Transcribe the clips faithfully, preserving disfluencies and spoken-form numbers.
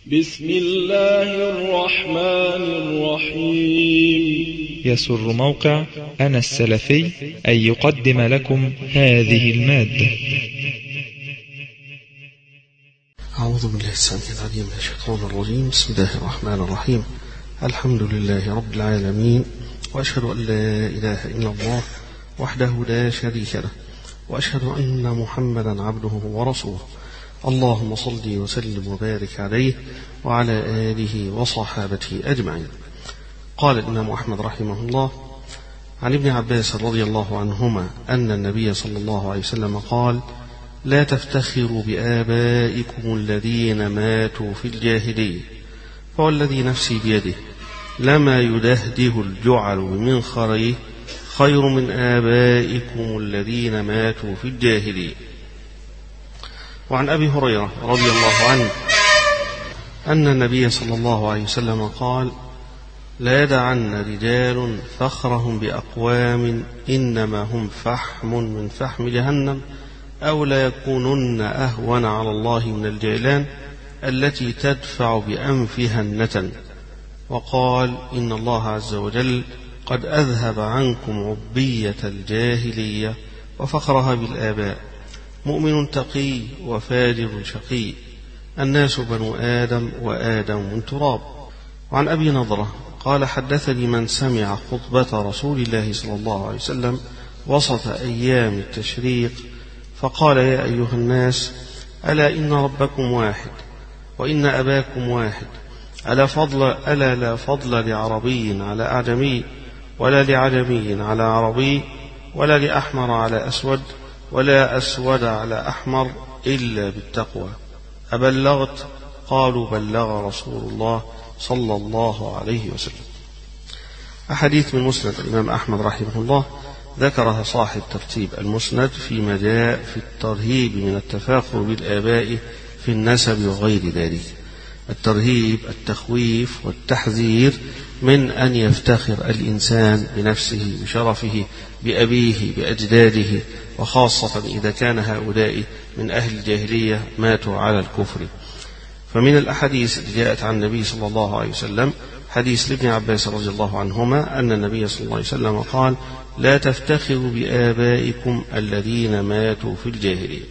بسم الله الرحمن الرحيم. يسر موقع أنا السلفي أن يقدم لكم هذه المادة. أعوذ بالله السميع العليم من الشيطان الرجيم. بسم الله الرحمن الرحيم. الحمد لله رب العالمين، وأشهد أن لا إله إلا الله وحده لا شريك له، وأشهد أن محمدا عبده ورسوله. اللهم صل وسلم وبارك عليه وعلى آله وصحابته أجمعين. قال الإمام أحمد رحمه الله عن ابن عباس رضي الله عنهما أن النبي صلى الله عليه وسلم قال: لا تفتخروا بآبائكم الذين ماتوا في الجاهلية، فوالذي نفسي بيده لما يدهده الجعل بمنخريه خير من آبائكم الذين ماتوا في الجاهلية. وعن أبي هريرة رضي الله عنه أن النبي صلى الله عليه وسلم قال: لا يدعن رجال فخرهم بأقوام إنما هم فحم من فحم جهنم، أو لا يكونن أهون على الله من الجيلان التي تدفع بأنفها النتن. وقال: إن الله عز وجل قد أذهب عنكم عبية الجاهلية وفخرها بالآباء. مؤمن تقي وفاجر شقي، الناس بنو آدم وآدم من تراب. وعن أبي نضرة قال: حدثني من سمع خطبة رسول الله صلى الله عليه وسلم وسط أيام التشريق فقال: يا أيها الناس، ألا إن ربكم واحد وإن أباكم واحد، ألا فضل ألا لا فضل لعربي على أعجمي، ولا لعجمي على عربي، ولا لأحمر على أسود، ولا أسود على أحمر إلا بالتقوى. أبلغت؟ قالوا: بلغ رسول الله صلى الله عليه وسلم. أحاديث من مسند الإمام أحمد رحمه الله ذكرها صاحب ترتيب المسند فيما جاء في الترهيب من التفاخر بالآباء في النسب وغير ذلك. الترهيب التخويف والتحذير من أن يفتخر الإنسان بنفسه بشرفه بأبيه بأجداده، وخاصة إذا كان هؤلاء من أهل الجاهلية ماتوا على الكفر. فمن الأحاديث التي جاءت عن النبي صلى الله عليه وسلم حديث لابن عباس رضي الله عنهما أن النبي صلى الله عليه وسلم قال: لا تفتخروا بآبائكم الذين ماتوا في الجاهلية.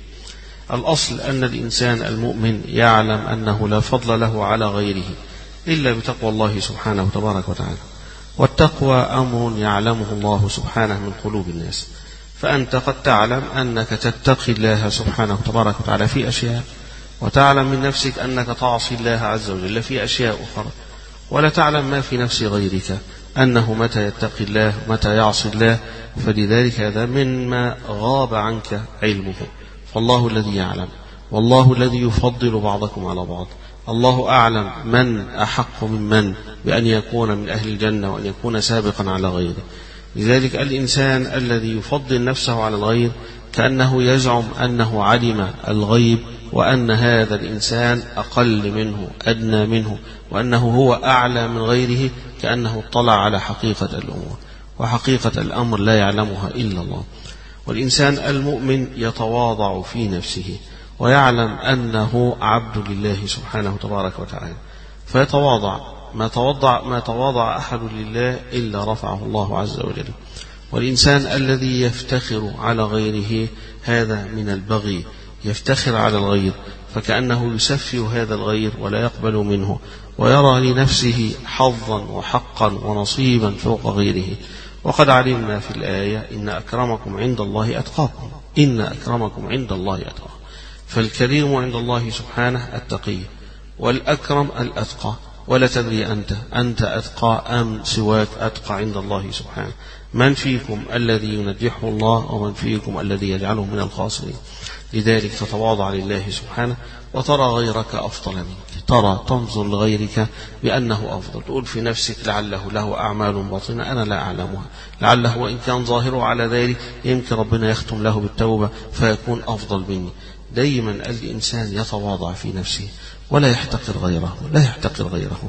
الأصل أن الإنسان المؤمن يعلم أنه لا فضل له على غيره إلا بتقوى الله سبحانه وتبارك وتعالى، والتقوى أمر يعلمه الله سبحانه من قلوب الناس. فأنت قد تعلم أنك تتقي الله سبحانه وتبارك وتعالى في أشياء، وتعلم من نفسك أنك تعصي الله عز وجل في أشياء أخرى، ولا تعلم ما في نفس غيرك أنه متى يتقي الله متى يعصي الله. فلذلك هذا مما غاب عنك علمه. فالله الذي يعلم، والله الذي يفضل بعضكم على بعض. الله أعلم من أحق من من بأن يكون من أهل الجنة وأن يكون سابقا على غيره. لذلك الإنسان الذي يفضل نفسه على الغير كأنه يزعم أنه علم الغيب، وأن هذا الإنسان أقل منه أدنى منه، وأنه هو أعلى من غيره، كأنه اطلع على حقيقة الأمور، وحقيقة الأمر لا يعلمها إلا الله. والإنسان المؤمن يتواضع في نفسه ويعلم أنه عبد لله سبحانه تبارك وتعالى، فيتواضع. ما تواضع ما تواضع أحد لله إلا رفعه الله عز وجل. والإنسان الذي يفتخر على غيره هذا من البغي، يفتخر على الغير فكأنه يسفه هذا الغير ولا يقبل منه، ويرى لنفسه حظا وحقا ونصيبا فوق غيره. وقد علمنا في الآية: إن أكرمكم عند الله أتقاكم، إن أكرمكم عند الله أتقاكم. فالكريم عند الله سبحانه التقي، والأكرم الأتقى. ولا تدري أنت أنت أتقى أم سواك أتقى عند الله سبحانه. من فيكم الذي ينجحه الله، ومن فيكم الذي يجعله من الخاسرين. لذلك تتواضع لله سبحانه وترى غيرك أفضل منك، ترى تنظر لغيرك بأنه أفضل، تقول في نفسك لعله له أعمال باطنة أنا لا أعلمها، لعله وإن كان ظاهره على ذلك يمكن ربنا يختم له بالتوبة فيكون أفضل مني. دايما الإنسان يتواضع في نفسه ولا يحتقر غيره، لا يحتقر غيره.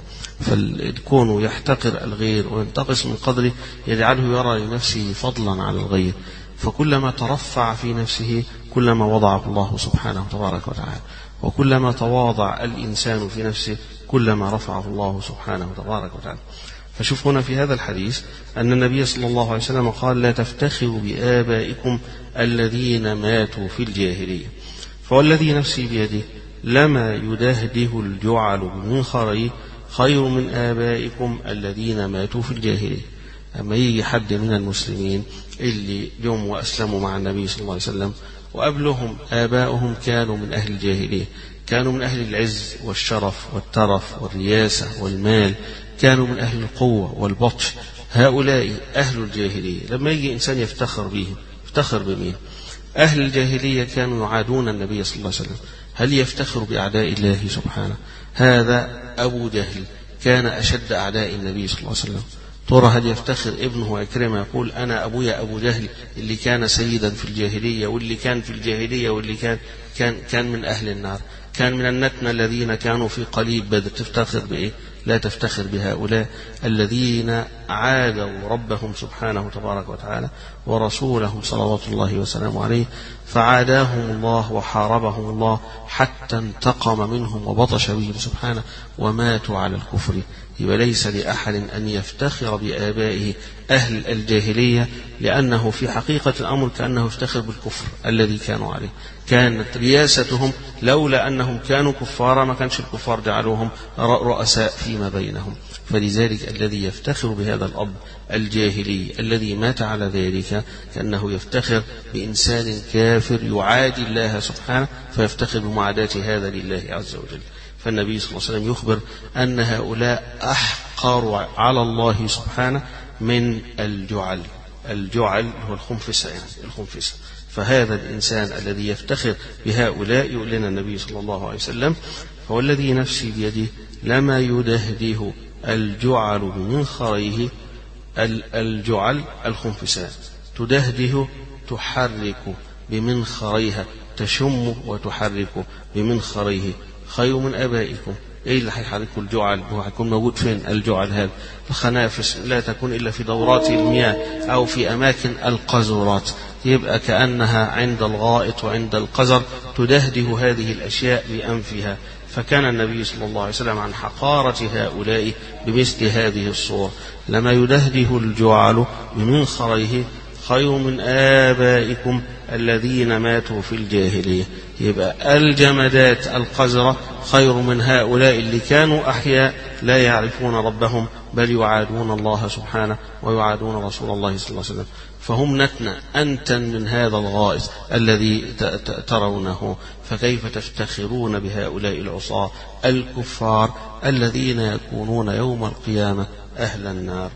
فالكون يحتقر الغير وينتقص من قدره يجعله يرى لنفسه فضلا على الغير. فكلما ترفع في نفسه كلما وضعه الله سبحانه تبارك وتعالى. وكلما تواضع الإنسان في نفسه كلما رفعه الله سبحانه تبارك وتعالى. فشوف هنا في هذا الحديث أن النبي صلى الله عليه وسلم قال: لا تفتخروا بآبائكم الذين ماتوا في الجاهلية، فوالذي نفسي بيده لما يدهده الجعل بمنخريه خير من آبائكم الذين ماتوا في الجاهلية. أما يجي حد من المسلمين اللي جم وأسلموا مع النبي صلى الله عليه وسلم وقبلهم آباؤهم كانوا من أهل الجاهلية، كانوا من أهل العز والشرف والترف والرياسة والمال، كانوا من أهل القوة والبطش، هؤلاء أهل الجاهلية. لما يجي إنسان يفتخر بهم يفتخر بمين؟ أهل الجاهلية كانوا يعادون النبي صلى الله عليه وسلم، هل يفتخر بأعداء الله سبحانه؟ هذا أبو جهل كان أشد أعداء النبي صلى الله عليه وسلم. ترى هل يفتخر ابنه عكرمة يقول أنا أبويا أبو جهل اللي كان سيدا في الجاهلية واللي كان في الجاهلية واللي كان كان كان من أهل النار، كان من النتنة الذين كانوا في قليب بدر، تفتخر بإيه؟ لا تفتخر بهؤلاء الذين عادوا ربهم سبحانه تبارك وتعالى ورسوله صلوات الله وسلامه عليه، فعاداهم الله وحاربهم الله حتى انتقم منهم وبطش بهم سبحانه وماتوا على الكفر. يبقى ليس لأحد أن يفتخر بآبائه أهل الجاهلية، لأنه في حقيقة الأمر كأنه يفتخر بالكفر الذي كانوا عليه. كانت رياستهم لولا أنهم كانوا كفارا ما كانش الكفار جعلوهم رؤساء فيما بينهم. فلذلك الذي يفتخر بهذا الأب الجاهلي الذي مات على ذلك كأنه يفتخر بإنسان كافر يعادي الله سبحانه، فيفتخر بمعاداة هذا لله عز وجل. فالنبي صلى الله عليه وسلم يخبر أن هؤلاء أحقر على الله سبحانه من الجعل. الجعل هو الخنفسة، يعني الخنفسة. فهذا الإنسان الذي يفتخر بهؤلاء يقول لنا النبي صلى الله عليه وسلم: فوالذي نفسي بيده لما يدهده الجعل بمنخريه. الجعل الخنفسان، تدهده تحرك بمنخريها، تشم وتحرك بمنخريه خير من آبائكم. ايه اللي هيحركوا الجعل؟ هو هيكون موجود فين الجعل هذا؟ الخنافس لا تكون الا في دورات المياه او في اماكن القذورات، يبقى كأنها عند الغائط وعند القذر تدهده هذه الاشياء بانفها. فكان النبي صلى الله عليه وسلم عن حقارة هؤلاء بمثل هذه الصور: لما يدهده الجعل بمنخريه خير من آبائكم الذين ماتوا في الجاهلية. يبقى الجمادات القذرة خير من هؤلاء اللي كانوا أحياء لا يعرفون ربهم بل يعادون الله سبحانه ويعادون رسول الله صلى الله عليه وسلم. فهم نتنى أنتن من هذا الغائط الذي ترونه، فكيف تفتخرون بهؤلاء العصاة الكفار الذين يكونون يوم القيامة أهل النار؟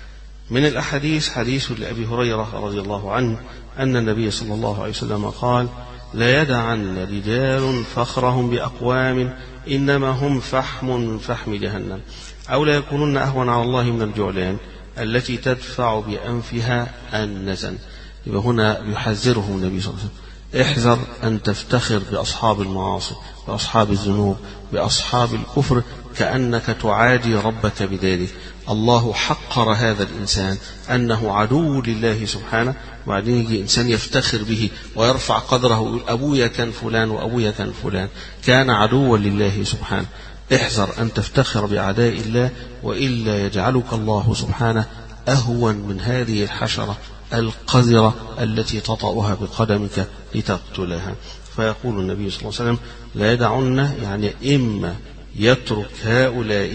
من الأحاديث حديث لأبي هريرة رضي الله عنه أن النبي صلى الله عليه وسلم قال: لا يدعن رجال فخرهم بأقوام إنما هم فحم من فحم جهنم، أو لا يكونون أهون على الله من الجعلان التي تدفع بأنفها النزن. يبقى هنا يحذرهم النبي صلى الله عليه وسلم: احذر أن تفتخر بأصحاب المعاصي، بأصحاب الذنوب، بأصحاب الكفر، كأنك تعادي ربك بذلك. الله حقر هذا الإنسان أنه عدو لله سبحانه، وبعدين يجي إنسان يفتخر به ويرفع قدره ويقول أبويا كان فلان وأبويا كان فلان، كان عدوا لله سبحانه. احذر أن تفتخر بأعداء الله، وإلا يجعلك الله سبحانه أهون من هذه الحشرة القذرة التي تطأها بقدمك لتقتلها. فيقول النبي صلى الله عليه وسلم: لا يدعن، يعني إما يترك هؤلاء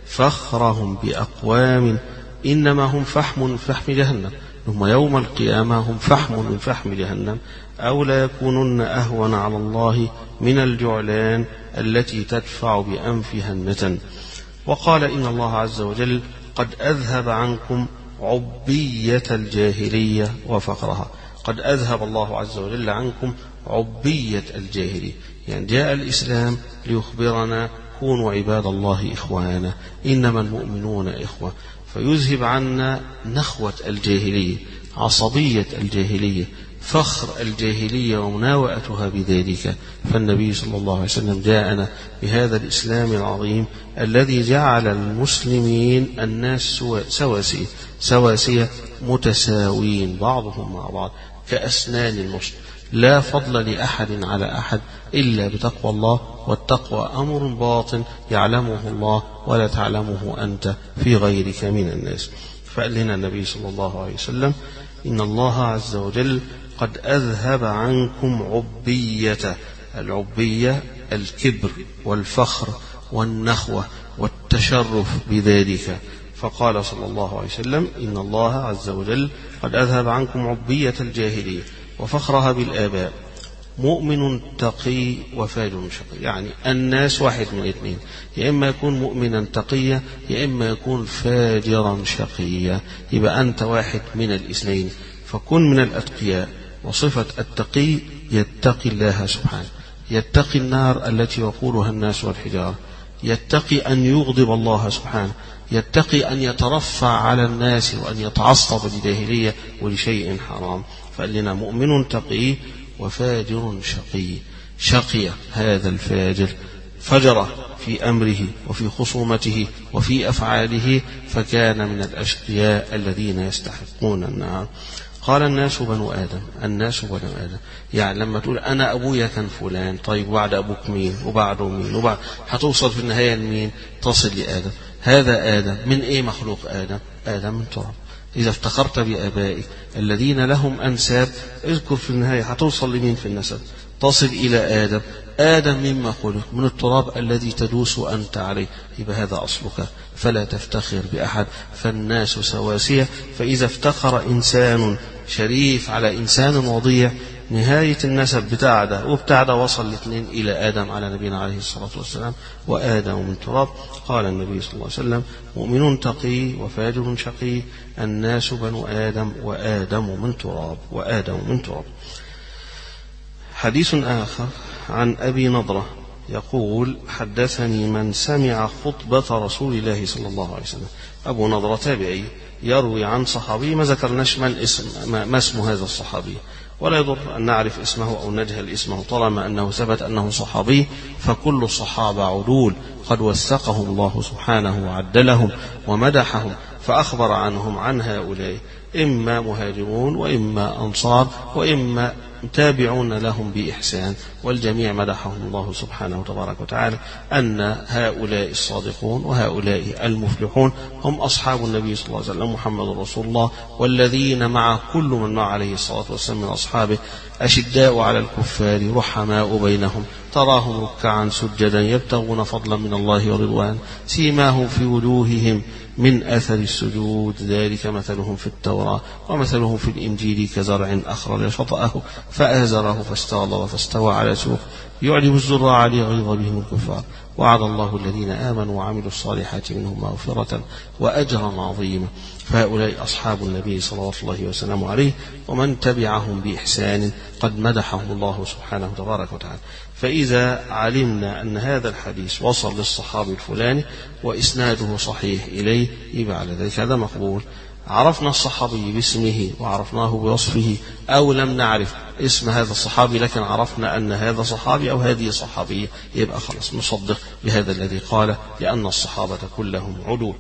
فخرهم بأقوام إنما هم فحم من فحم جهنم، هم يوم القيامة هم فحم من فحم جهنم، أو لا يكونن أهون على الله من الجعلان التي تدفع بأنفها النتن. وقال: إن الله عز وجل قد أذهب عنكم عبية الجاهلية وفقرها. قد أذهب الله عز وجل عنكم عبية الجاهلية، يعني جاء الإسلام ليخبرنا: كونوا عباد الله إخوانا، إنما المؤمنون إخوة. فيذهب عنا نخوة الجاهلية، عصبية الجاهلية، فخر الجاهلية ومناوئتها بذلك. فالنبي صلى الله عليه وسلم جاءنا بهذا الإسلام العظيم الذي جعل المسلمين الناس سواسية سواسية متساوين بعضهم مع بعض كأسنان المشط، لا فضل لأحد على أحد، إلا بتقوى الله، والتقوى أمر باطن يعلمه الله ولا تعلمه أنت في غيرك من الناس. فقال لنا النبي صلى الله عليه وسلم: إن الله عز وجل قد أذهب عنكم عبية. العبية الكبر والفخر والنخوة والتشرف بذلك. فقال صلى الله عليه وسلم: إن الله عز وجل قد أذهب عنكم عبية الجاهلية وفخرها بالآباء. مؤمن تقي وفاجر شقي، يعني الناس واحد من اثنين، يا إما يكون مؤمنا تقيا يا إما يكون فاجرا شقيا، يبقى أنت واحد من الاثنين. فكن من الأتقياء. وصفة التقي يتقي الله سبحانه، يتقي النار التي يقولها الناس والحجارة، يتقي أن يغضب الله سبحانه، يتقي أن يترفع على الناس وأن يتعصب لجاهلية ولشيء حرام. فقال لنا: مؤمن تقي وفاجر شقي. شقي هذا الفاجر، فجر في أمره وفي خصومته وفي أفعاله، فكان من الأشقياء الذين يستحقون النار. قال: الناس بنو آدم. الناس بنو آدم، يعني لما تقول أنا أبويا كان فلان، طيب وبعد أبوك مين وبعده مين وبعد، هتوصل في النهاية لمين؟ تصل لآدم. هذا آدم من إيه مخلوق آدم؟ آدم من تراب. إذا افتخرت بآبائك الذين لهم أنساب، اذكر في النهاية هتوصل لمين في النسب؟ تصل إلى آدم. آدم مما خلق؟ من التراب الذي تدوس أنت عليه. يبقى هذا أصلك، فلا تفتخر بأحد، فالناس سواسية. فإذا افتخر إنسان شريف على إنسان وضيع، نهاية النسب بتاع ده وبتاع ده وصل الاثنين إلى آدم على نبينا عليه الصلاة والسلام، وآدم من تراب. قال النبي صلى الله عليه وسلم: مؤمن تقي وفاجر شقي، الناس بنو آدم وآدم من تراب وآدم من تراب. حديث آخر عن أبي نضرة يقول: حدثني من سمع خطبة رسول الله صلى الله عليه وسلم. أبو نضرة تابعي يروي عن صحابي، ما ذكرناش ما الاسم ما اسم هذا الصحابي، ولا يضر أن نعرف اسمه أو نجهل اسمه، طالما أنه ثبت أنه صحابي، فكل الصحابة عدول قد وثقهم الله سبحانه وعدلهم ومدحهم، فأخبر عنهم عن هؤلاء إما مهاجرون وإما أنصار وإما تابعون لهم بإحسان، والجميع مدحهم الله سبحانه تبارك وتعالى أن هؤلاء الصادقون وهؤلاء المفلحون هم أصحاب النبي صلى الله عليه وسلم، محمد رسول الله، والذين مع كل من مع عليه الصلاة والسلام من أصحابه، أشداء على الكفار رحماء بينهم، تراهم ركعا سجدا يبتغون فضلا من الله ورضوان، سيماهم في وجوههم من أثر السجود، ذلك مثلهم في التوراة ومثلهم في الإنجيل كزرع أخرج شطأه فآزره فاستغلظ فاستوى على سوق يعجب الزراع ليغيظ بهم الكفار، وعد الله الذين آمنوا وعملوا الصالحات منهم مغفرة وأجرا عظيما. فهؤلاء أصحاب النبي صلى الله وسلم عليه، ومن تبعهم بإحسان قد مدحهم الله سبحانه تبارك وتعالى. فإذا علمنا أن هذا الحديث وصل للصحابي الفلاني وإسناده صحيح إليه، يبقى على ذلك هذا مقبول. عرفنا الصحابي باسمه وعرفناه بوصفه، أو لم نعرف اسم هذا الصحابي لكن عرفنا أن هذا صحابي أو هذه صحابية، يبقى خلاص نصدق بهذا الذي قال، لأن الصحابة كلهم عدول.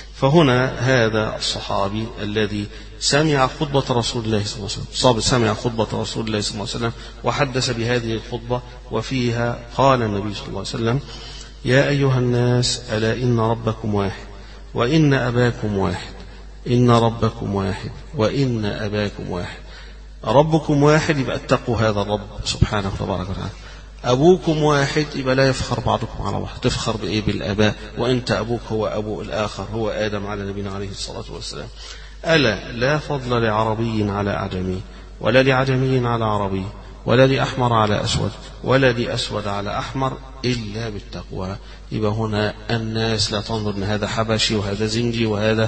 فهنا هذا الصحابي الذي سمع خطبة رسول الله صلى الله عليه وسلم، سمع خطبة رسول الله صلى الله عليه وسلم وحدث بهذه الخطبة، وفيها قال النبي صلى الله عليه وسلم: يا أيها الناس، ألا إن ربكم واحد وإن أباكم واحد، إن ربكم واحد وإن أباكم واحد. ربكم واحد يبقى اتقوا هذا الرب سبحانه تبارك وتعالى. أبوكم واحد يبقى لا يفخر بعضكم على بعض، تفخر بإيه؟ بالآباء، وأنت أبوك هو أبو الآخر هو آدم على نبينا عليه الصلاة والسلام. ألا لا فضل لعربي على أعجمي، ولا لعجمي على عربي، ولا لأحمر على أسود، ولا لأسود على أحمر، إلا بالتقوى. يبقى هنا الناس لا تنظر أن هذا حبشي وهذا زنجي وهذا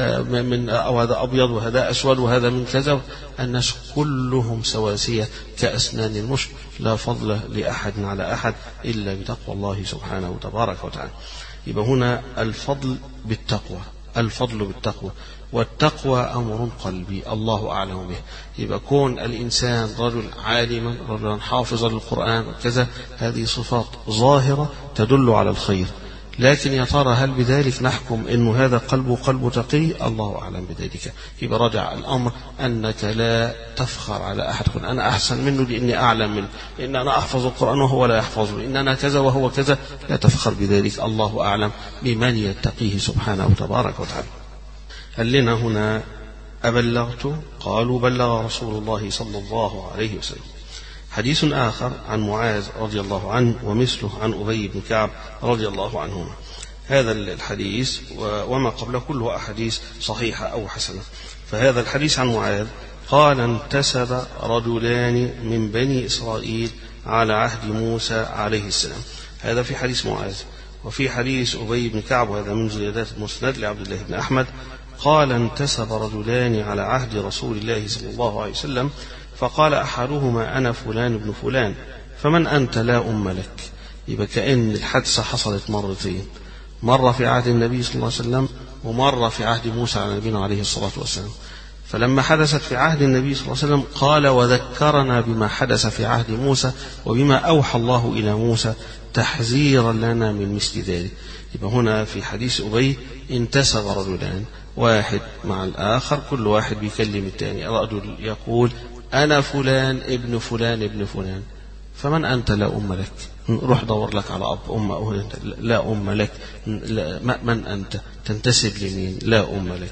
من أو هذا أبيض وهذا أسود وهذا من كذا، الناس كلهم سواسية كأسنان المشط، لا فضل لأحد على أحد إلا بتقوى الله سبحانه تبارك وتعالى. يبقى هنا الفضل بالتقوى، الفضل بالتقوى، والتقوى أمر قلبي الله أعلم به. يبقى كون الإنسان رجل عالما، رجلا حافظا للقرآن وكذا، هذه صفات ظاهرة تدل على الخير، لكن يا ترى هل بذلك نحكم أنه هذا قلبه قلب تقي؟ الله أعلم بذلك. يبقى رجع الأمر أنك لا تفخر على أحد، قل أنا أحسن منه لأني أعلم منه، إن أنا أحفظ القرآن وهو لا يحفظه، إن أنا كذا وهو كذا، لا تفخر بذلك. الله أعلم بمن يتقيه سبحانه وتبارك وتعالى. هل لنا هنا أبلغت؟ قالوا بلغ رسول الله صلى الله عليه وسلم. حديث آخر عن معاذ رضي الله عنه ومثله عن أبي بن كعب رضي الله عنهما. هذا الحديث وما قبله كله أحاديث صحيحة أو حسنة. فهذا الحديث عن معاذ قال انتسب رجلان من بني إسرائيل على عهد موسى عليه السلام. هذا في حديث معاذ. وفي حديث أبي بن كعب، وهذا من زيادات المسند لعبد الله بن أحمد، قال انتسب رجلان على عهد رسول الله صلى الله عليه وسلم فقال أحدهما أنا فلان ابن فلان فمن أنت لا أم لك. يبقى كأن الحادثة حصلت مرتين، مرة في عهد النبي صلى الله عليه وسلم ومرة في عهد موسى على نبينا عليه الصلاة والسلام. فلما حدثت في عهد النبي صلى الله عليه وسلم قال وذكرنا بما حدث في عهد موسى وبما أوحى الله إلى موسى تحذيرا لنا من مثل ذلك. يبقى هنا في حديث أبي انتسب رجلان، واحد مع الآخر، كل واحد بيكلم الثاني. رجل يقول أنا فلان ابن فلان ابن فلان فمن أنت لا أم لك، روح دور لك على أب أم أو لا أم لك، لا من أنت تنتسب لمين، لا أم لك.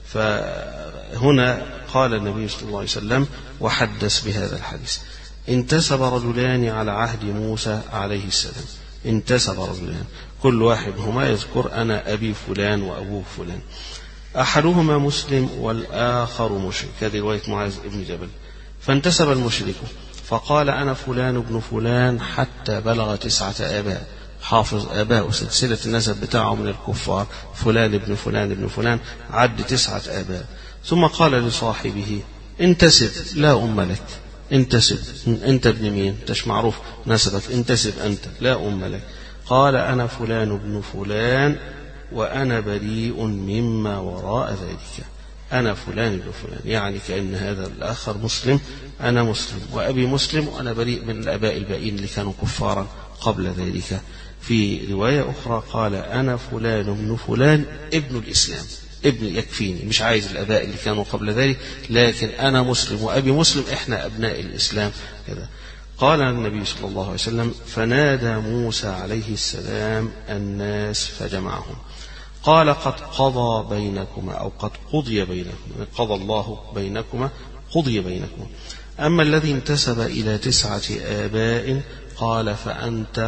فهنا قال النبي صلى الله عليه وسلم وحدث بهذا الحديث انتسب رجلان على عهد موسى عليه السلام. انتسب رجلان كل واحد هما يذكر أنا أبي فلان وأبوه فلان، أحدهما مسلم والآخر مشرك. هذه رواية معاذ بن جبل. فانتسب المشرك فقال أنا فلان ابن فلان حتى بلغ تسعة آباء، حافظ آباء وسلسلة النسب بتاعه من الكفار، فلان ابن فلان ابن فلان، عد تسعة آباء. ثم قال لصاحبه انتسب لا أم لك، انتسب أنت ابن مين، تش معروف نسبك، انتسب أنت لا أم لك. قال أنا فلان ابن فلان وأنا بريء مما وراء ذلك. أنا فلان ابن فلان، يعني كأن هذا الآخر مسلم، أنا مسلم وأبي مسلم وأنا بريء من الآباء الباقين اللي كانوا كفارا قبل ذلك. في رواية أخرى قال أنا فلان ابن فلان ابن الإسلام، ابن يكفيني، مش عايز الآباء اللي كانوا قبل ذلك، لكن أنا مسلم وأبي مسلم، إحنا أبناء الإسلام كذا. قال النبي صلى الله عليه وسلم فنادى موسى عليه السلام الناس فجمعهم قال قد قضى بينكما أو قد قضي بينكما، قضى الله بينكما، قضي بينكما. أما الذي انتسب إلى تسعة آباء قال فأنت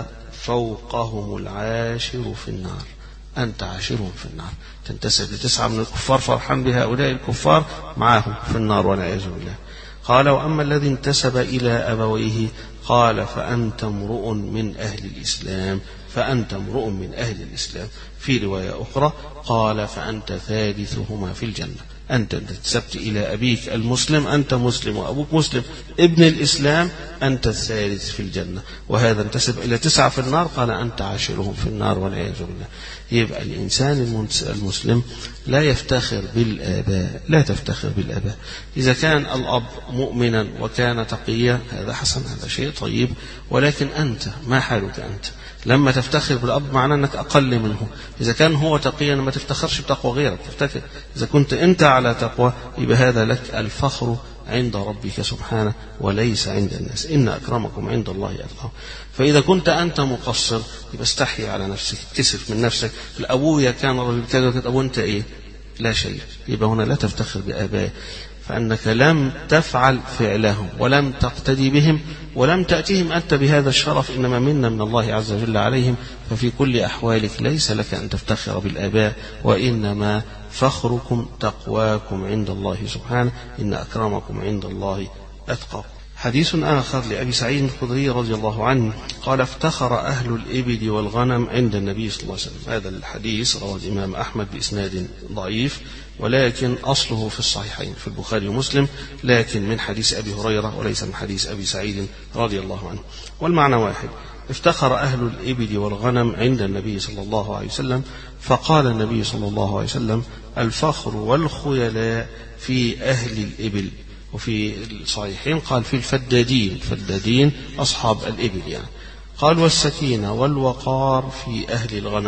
فوقهم العاشر في النار، أنت عاشرهم في النار. تنتسب لتسعة من الكفار فرحان بهؤلاء الكفار معهم في النار والعياذ بالله. قال وأما الذي انتسب إلى أبويه قال فأنت امرؤ من أهل الإسلام، فأنت امرؤ من أهل الإسلام. في رواية أخرى قال فأنت ثالثهما في الجنة، أنت انتسبت إلى أبيك المسلم، أنت مسلم وأبوك مسلم ابن الإسلام، أنت الثالث في الجنة. وهذا انتسب إلى تسعة في النار قال أنت عاشرهم في النار والعياذ بالله. يبقى الإنسان المسلم لا يفتخر بالآباء، لا تفتخر بالآباء. إذا كان الأب مؤمنا وكان تقيا هذا حسن، هذا شيء طيب، ولكن أنت ما حالك أنت؟ لما تفتخر بالأب معناه أنك أقل منه. إذا كان هو تقيا ما تفتخرش بتقوى غيرك، تفتخر إذا كنت أنت على تقوى، يبقى هذا لك الفخر عند ربك سبحانه وليس عند الناس، إن أكرمكم عند الله أتقاكم. فإذا كنت أنت مقصر يبقى استحي على نفسك، كسف من نفسك. الأبويا كان رجل كذا وكذا، أبو أنت إيه؟ لا شيء. يبقى هنا لا تفتخر بآبائك، فأنك لم تفعل فعلهم ولم تقتدي بهم ولم تأتيهم أنت بهذا الشرف، إنما منا من الله عز وجل عليهم. ففي كل أحوالك ليس لك أن تفتخر بالآباء، وإنما فخركم تقواكم عند الله سبحانه، إن أكرمكم عند الله أتقاكم. حديث آخر لأبي سعيد الخدري رضي الله عنه قال افتخر أهل الإبل والغنم عند النبي صلى الله عليه وسلم. هذا الحديث رواه الإمام أحمد بإسناد ضعيف، ولكن أصله في الصحيحين في البخاري ومسلم، لكن من حديث أبي هريرة وليس من حديث أبي سعيد رضي الله عنه، والمعنى واحد. افتخر أهل الإبل والغنم عند النبي صلى الله عليه وسلم، فقال النبي صلى الله عليه وسلم الفخر والخيلاء في أهل الإبل. وفي الصحيحين قال في الفدادين، الفدادين أصحاب الإبل يعني. قال والسكينة والوقار في أهل الغنم،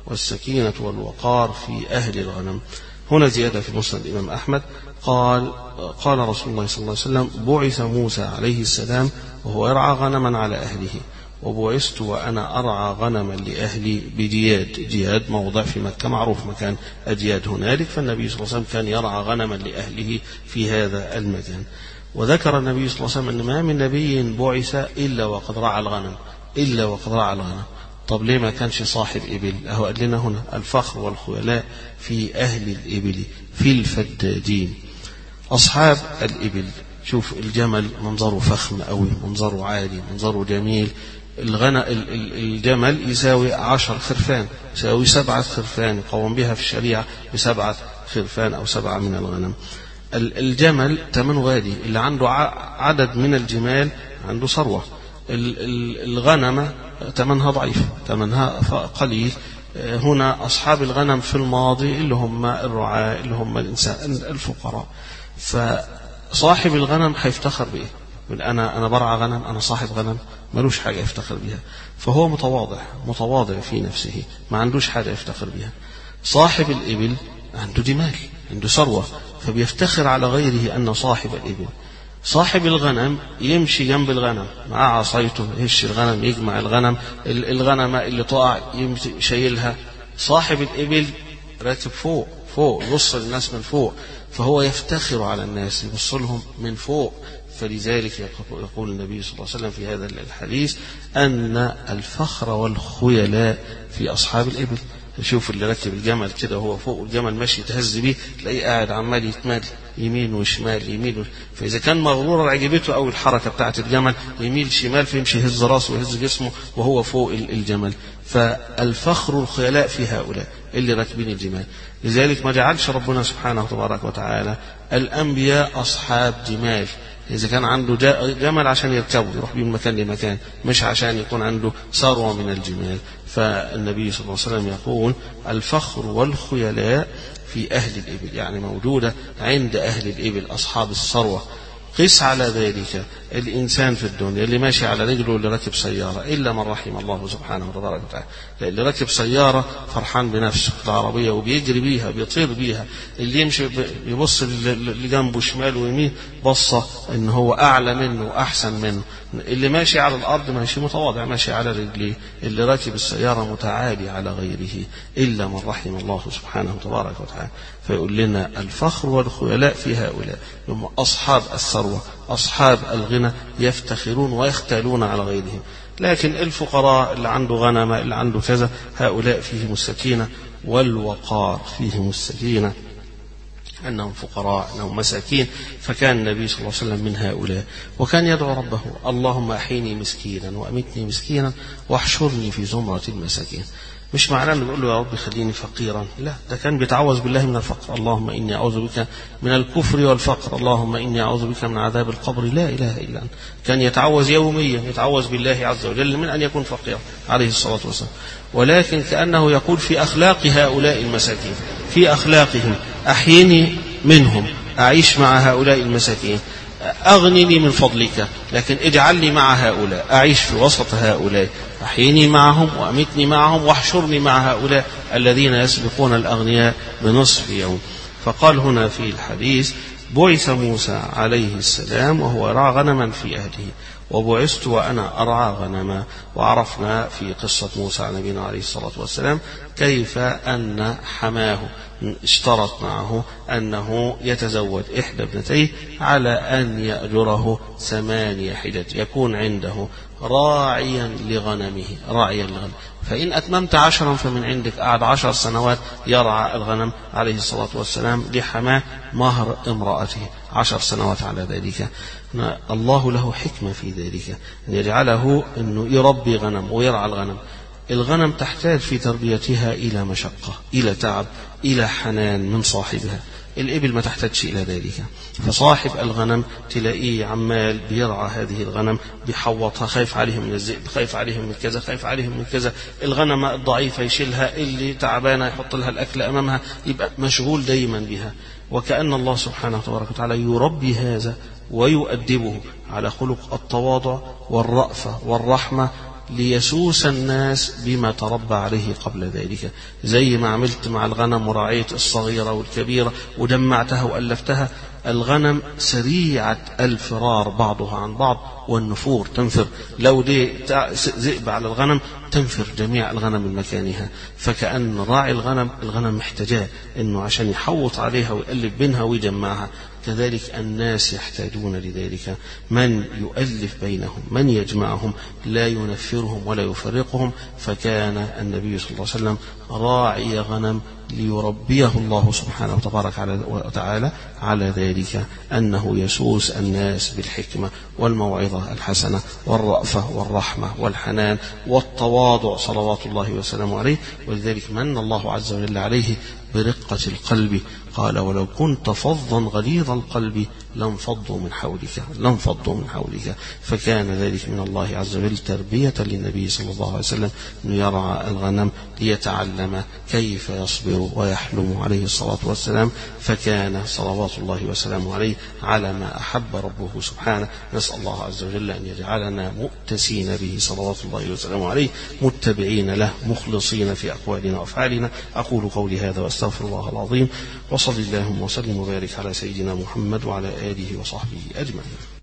والسكينة والوقار في أهل الغنم. هنا زيادة في مسند الإمام أحمد قال قال رسول الله صلى الله عليه وسلم: بعث موسى عليه السلام وهو يرعى غنما على أهله، وبعثت وأنا أرعى غنما لأهلي بدياد. دياد موضع في مكة معروف مكان أدياد هنالك، فالنبي صلى الله عليه وسلم كان يرعى غنما لأهله في هذا المكان. وذكر النبي صلى الله عليه وسلم أن ما من نبي بعث إلا وقد رعى الغنم إلا وقد رعى الغنم. طب ليه ما كانش صاحب إبل؟ أهو قال لنا هنا: الفخر والخيلاء في أهل الإبل في الفدادين. أصحاب الإبل، شوف الجمل منظره فخم أوي، منظره عالي، منظره جميل. الغنى الجمل يساوي عشر خرفان، يساوي سبعة خرفان، يقوم بها في الشريعة بسبعة خرفان أو سبعة من الغنم. الجمل ثمنه غالي، اللي عنده عدد من الجمال عنده ثروة. الغنم ثمنها ضعيف، ثمنها قليل. هنا أصحاب الغنم في الماضي اللي هم الرعاة، اللي هم الإنسان الفقراء. فصاحب الغنم هيفتخر بإيه؟ أنا أنا برعى غنم، أنا صاحب غنم، ملوش حاجة يفتخر بها. فهو متواضع متواضع في نفسه، ما عندوش حاجة يفتخر بها. صاحب الإبل عنده جمال، عنده ثروة، فبيفتخر على غيره أن صاحب الإبل. صاحب الغنم يمشي جنب الغنم مع عصايته، يهش الغنم، يجمع الغنم، الغنم اللي طاع شايلها. صاحب الإبل راكب فوق فوق، يبص للناس من فوق، فهو يفتخر على الناس، يبص لهم من فوق. فلذلك يقول النبي صلى الله عليه وسلم في هذا الحديث أن الفخر والخيلاء في أصحاب الإبل. شوف اللي ركب الجمل كده وهو فوق الجمل ماشي يتهز بيه، تلاقيه قاعد عمال يتمال يمين وشمال يمين وش... فإذا كان مغرور عجبته أو الحركة بتاعة الجمل يميل شمال، فيمشي يهز راسه ويهز جسمه وهو فوق الجمل. فالفخر والخيلاء في هؤلاء اللي راكبين الجمال. لذلك ما جعلش ربنا سبحانه وتبارك وتعالى الأنبياء أصحاب جمال. إذا كان عنده جمل عشان يركبه يروح بيه من مكان لمكان، مش عشان يكون عنده ثروة من الجمال. فالنبي صلى الله عليه وسلم يقول: الفخر والخيلاء في أهل الإبل، يعني موجودة عند أهل الإبل أصحاب الثروة. قس على ذلك الإنسان في الدنيا اللي ماشي على رجله، اللي راكب سيارة، إلا من رحم الله سبحانه وتبارك وتعالى. اللي راكب سيارة فرحان بنفسه في العربية وبيجري بيها بيطير بيها، اللي يمشي يبص اللي جنبه شمال ويمين بصة إن هو أعلى منه وأحسن منه. اللي ماشي على الأرض ماشي متواضع ماشي على رجليه، اللي راكب السيارة متعالي على غيره، إلا من رحم الله سبحانه وتبارك وتعالى. فيقول لنا: الفخر والخيلاء في هؤلاء، هم أصحاب الثروة أصحاب الغنى، يفتخرون ويختالون على غيرهم. لكن الفقراء اللي عنده غنم اللي عنده كذا، هؤلاء فيهم السكينة والوقار، فيهم السكينة، أنهم فقراء أنهم مساكين. فكان النبي صلى الله عليه وسلم من هؤلاء، وكان يدعو ربه: اللهم أحيني مسكينا وأمتني مسكينا واحشرني في زمرة المساكين. مش معناه انه بيقول له: يا رب خليني فقيرا، لا، ده كان بيتعوذ بالله من الفقر. اللهم إني أعوذ بك من الكفر والفقر، اللهم إني أعوذ بك من عذاب القبر، لا إله إلا أنت. كان يتعوذ يوميا، يتعوذ بالله عز وجل من أن يكون فقيرا عليه الصلاة والسلام. ولكن كأنه يقول في أخلاق هؤلاء المساكين، في أخلاقهم: أحيني منهم، أعيش مع هؤلاء المساكين، أغنني من فضلك، لكن اجعلني مع هؤلاء، أعيش في وسط هؤلاء، أحيني معهم وأمتني معهم واحشرني مع هؤلاء الذين يسبقون الأغنياء بنصف يوم. فقال هنا في الحديث: بعث موسى عليه السلام وهو يرعى غنما في أهله، وبعثت وأنا أرعى غنما. وعرفنا في قصة موسى على نبينا عليه الصلاة والسلام كيف أن حماه اشترط معه أنه يتزوج إحدى ابنتيه على أن يأجره ثمانية حجج، يكون عنده راعيا لغنمه، راعيا لغنم. فإن أتممت عشرا فمن عندك. قعد عشر سنوات يرعى الغنم عليه الصلاة والسلام لحماه مهر امرأته، عشر سنوات على ذلك. الله له حكمة في ذلك، أن يجعله أنه يربي غنم ويرعى الغنم. الغنم تحتاج في تربيتها إلى مشقة، إلى تعب، إلى حنان من صاحبها. الإبل ما تحتاجش إلى ذلك. فصاحب الغنم تلاقيه عمال بيرعى هذه الغنم، بيحوطها، خايف عليهم من الذئب، خايف عليهم من كذا، خايف عليهم من كذا. الغنم الضعيفة يشيلها، اللي تعبانة يحط لها الأكل أمامها، يبقى مشغول دايما بها. وكأن الله سبحانه وتبارك وتعالى يربي هذا ويؤدبه على خلق التواضع والرأفة والرحمة ليسوس الناس بما تربى عليه قبل ذلك، زي ما عملت مع الغنم ورعيت الصغيرة والكبيرة ودمعتها وألفتها. الغنم سريعة الفرار بعضها عن بعض والنفور تنفر، لو دي ذئب على الغنم تنفر جميع الغنم من مكانها. فكأن راعي الغنم الغنم محتاجاه انه عشان يحوط عليها ويقلب بينها ويجمعها. كذلك الناس يحتاجون لذلك، من يؤلف بينهم، من يجمعهم، لا ينفرهم ولا يفرقهم. فكان النبي صلى الله عليه وسلم راعي غنم ليربيه الله سبحانه وتبارك وتعالى على ذلك، أنه يسوس الناس بالحكمة والموعظة الحسنة والرأفة والرحمة والحنان والتواضع صلوات الله وسلامه عليه. ولذلك من الله عز وجل عليه برقة القلب، قال ولو كنت فظا غليظ القلب لانفضوا من حولك لانفضوا من حولك. فكان ذلك من الله عز وجل تربية للنبي صلى الله عليه وسلم أنه يرعى الغنم ليتعلم كيف يصبر ويحلم عليه الصلاة والسلام. فكان صلوات الله وسلامه عليه على ما أحب ربه سبحانه. نسأل الله عز وجل أن يجعلنا مؤتسين به صلوات الله وسلامه عليه، متبعين له، مخلصين في أقوالنا وأفعالنا. أقول قولي هذا وأستغفر الله العظيم، وصل اللهم وسلم وبارك على سيدنا محمد وعلى آله وصحبه أجمعين.